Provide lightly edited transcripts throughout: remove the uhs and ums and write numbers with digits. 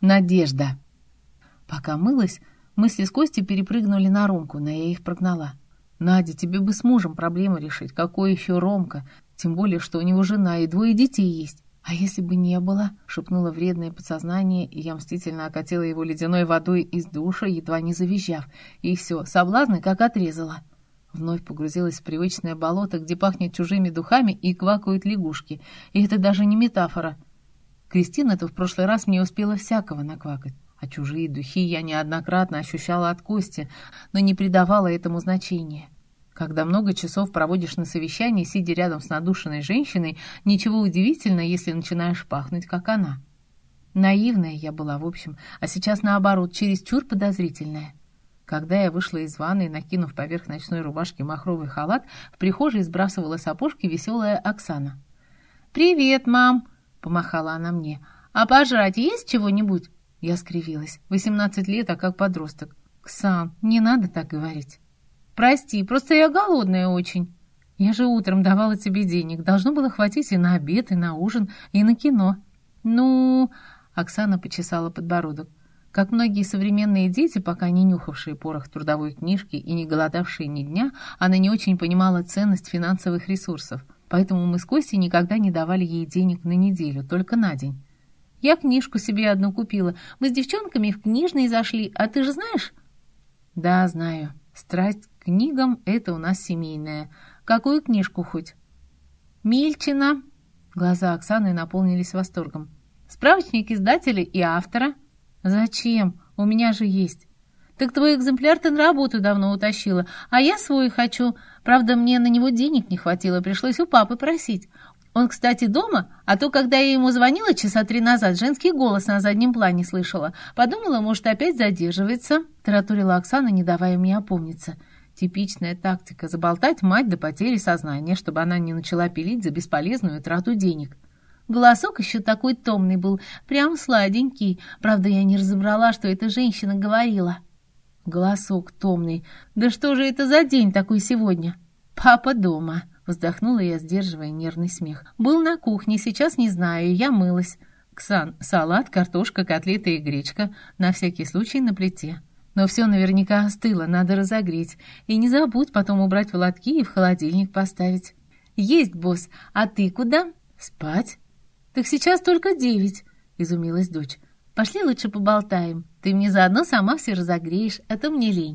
Надежда. Пока мылась, мысли с Костей перепрыгнули на Ромку, но я их прогнала. Надя, тебе бы с мужем проблему решить. Какой еще Ромка? Тем более, что у него жена и 2 детей есть. А если бы не было, шепнуло вредное подсознание, и я мстительно окатила его ледяной водой из душа, едва не завизжав. И все, соблазны как отрезала. Вновь погрузилась в привычное болото, где пахнет чужими духами и квакают лягушки. И это даже не метафора. Кристина-то в прошлый раз мне успела всякого наквакать. А чужие духи я неоднократно ощущала от Кости, но не придавала этому значения. Когда много часов проводишь на совещании, сидя рядом с надушенной женщиной, ничего удивительного, если начинаешь пахнуть, как она. Наивная я была, в общем, а сейчас, наоборот, чересчур подозрительная. Когда я вышла из ванной, накинув поверх ночной рубашки махровый халат, в прихожей сбрасывала сапожки веселая Оксана. «Привет, мам!» — помахала она мне. «А пожрать есть чего-нибудь?» Я скривилась. 18 лет, а как подросток. «Ксан, не надо так говорить». «Прости, просто я голодная очень. Я же утром давала тебе денег. Должно было хватить и на обед, и на ужин, и на кино». «Ну...» — Оксана почесала подбородок. Как многие современные дети, пока не нюхавшие порох трудовой книжки и не голодавшие ни дня, она не очень понимала ценность финансовых ресурсов. Поэтому мы с Костей никогда не давали ей денег на неделю, только на день. «Я книжку себе одну купила. Мы с девчонками в книжный зашли, а ты же знаешь?» «Да, знаю. Страсть к книгам — это у нас семейная. Какую книжку хоть?» «Мильчина». Глаза Оксаны наполнились восторгом. «Справочник издателя и автора». «Зачем? У меня же есть». «Так твой экземпляр ты на работу давно утащила, а я свой хочу. Правда, мне на него денег не хватило, пришлось у папы просить. Он, кстати, дома, а то, когда я ему звонила часа 3 назад, женский голос на заднем плане слышала. Подумала, может, опять задерживается», — тараторила Оксана, не давая мне опомниться. Типичная тактика — заболтать мать до потери сознания, чтобы она не начала пилить за бесполезную трату денег. Голосок еще такой томный был, прям сладенький. Правда, я не разобрала, что эта женщина говорила. Голосок томный. Да что же это за день такой сегодня? «Папа дома», — вздохнула я, сдерживая нервный смех. «Был на кухне, сейчас не знаю, я мылась». «Ксан, салат, картошка, котлеты и гречка. На всякий случай на плите. Но все наверняка остыло, надо разогреть. И не забудь потом убрать в лотки и в холодильник поставить». «Есть, босс. А ты куда?» «Спать». «Так сейчас только 9», — изумилась дочь. «Пошли лучше поболтаем. Ты мне заодно сама все разогреешь, а то мне лень».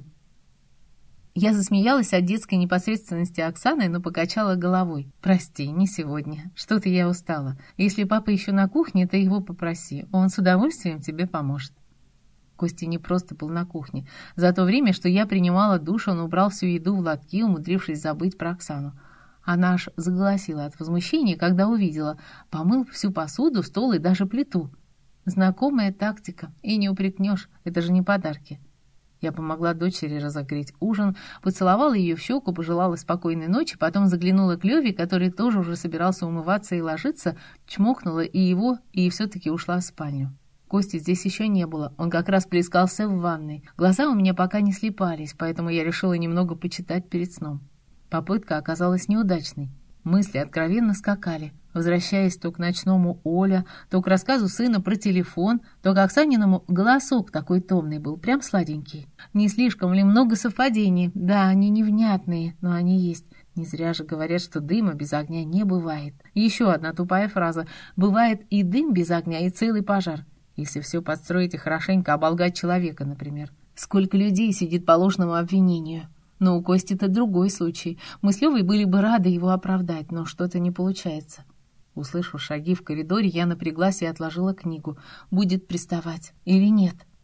Я засмеялась от детской непосредственности Оксаны, но покачала головой. «Прости, не сегодня. Что-то я устала. Если папа еще на кухне, ты его попроси. Он с удовольствием тебе поможет». Костя не просто был на кухне. За то время, что я принимала душ, он убрал всю еду в лотки, умудрившись забыть про Оксану. Она аж заголосила от возмущения, когда увидела. Помыл всю посуду, стол и даже плиту. Знакомая тактика. И не упрекнешь. Это же не подарки. Я помогла дочери разогреть ужин, поцеловала ее в щеку, пожелала спокойной ночи, потом заглянула к Леве, который тоже уже собирался умываться и ложиться, чмокнула и его, и все-таки ушла в спальню. Кости здесь еще не было, он как раз плескался в ванной. Глаза у меня пока не слипались, поэтому я решила немного почитать перед сном. Попытка оказалась неудачной. Мысли откровенно скакали, возвращаясь то к ночному Оля, то к рассказу сына про телефон, то к Оксаниному голосок такой томный был, прям сладенький. Не слишком ли много совпадений? Да, они невнятные, но они есть. Не зря же говорят, что дыма без огня не бывает. Еще одна тупая фраза. Бывает и дым без огня, и целый пожар. Если все подстроить и хорошенько оболгать человека, например. Сколько людей сидит по ложному обвинению? Но у Кости-то другой случай. Мы с Левой были бы рады его оправдать, но что-то не получается. Услышав шаги в коридоре, я напряглась и отложила книгу. Будет приставать или нет?